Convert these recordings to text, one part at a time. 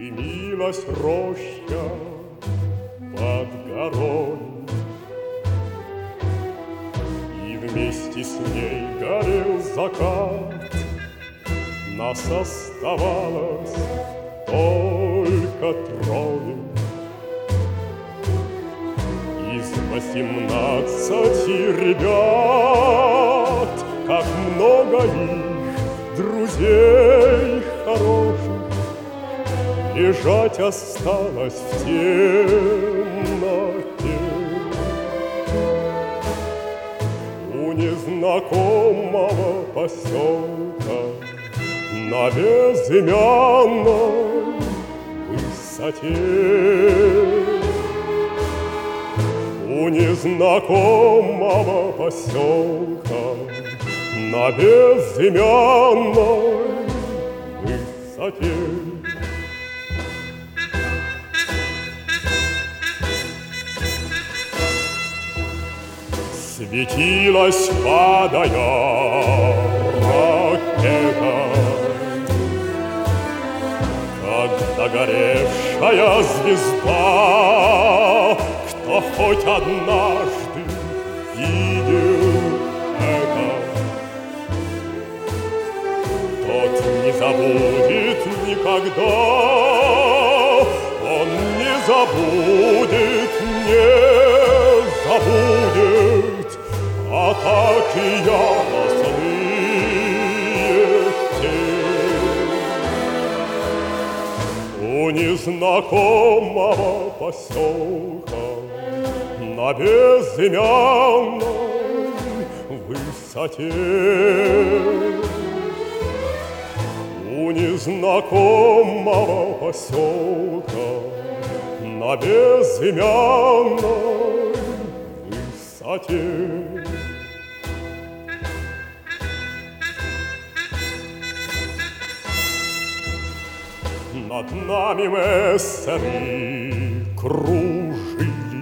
Дымилась роща под горой, и вместе с ней горел закат. Нас оставалось только трое из 18 ребят. Как много их друзей хороших лежать осталось в темноте. У незнакомого поселка на безымянной высоте. У незнакомого поселка на безымянной высоте. Светилась, падая, ракета, как догоревшая звезда. Кто хоть однажды видел это, тот не забудет никогда. Он не забудет, не забудет атаки яростные тень. У незнакомого поселка на безымянной высоте. У незнакомого поселка на безымянной высоте. Над нами мессеры кружили,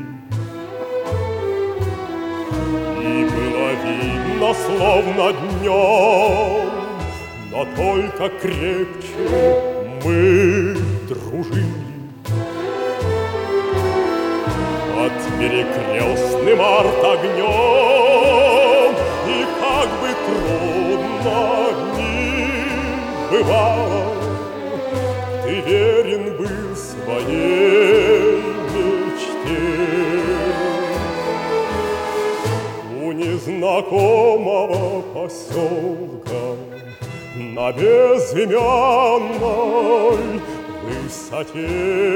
и было видно, словно днем, но только крепче мы дружили. Под перекрестным артогнем, и как бы трудно ни бывало, ты верен был своей мечте. У незнакомого поселка на безымянной высоте.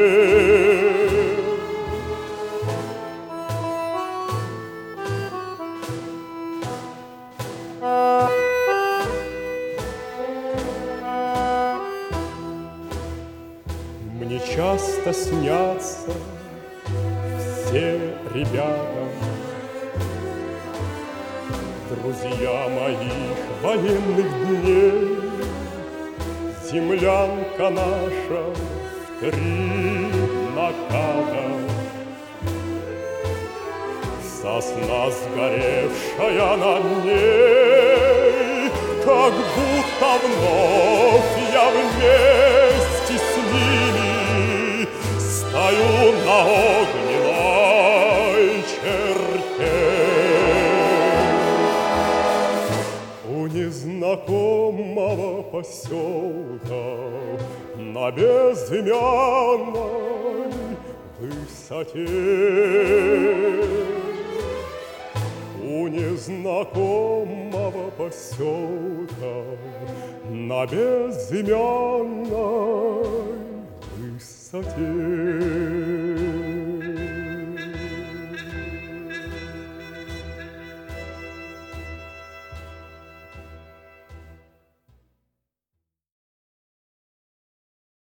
Мне часто снятся все ребята, друзья моих военных дней. Землянка наша в 3 наката, сосна сгоревшая над ней, как будто вновь я вместе с ними стою на огненной черте. У незнакомого поселка на безымянной высоте. У незнакомого поселка на безымянной высоте.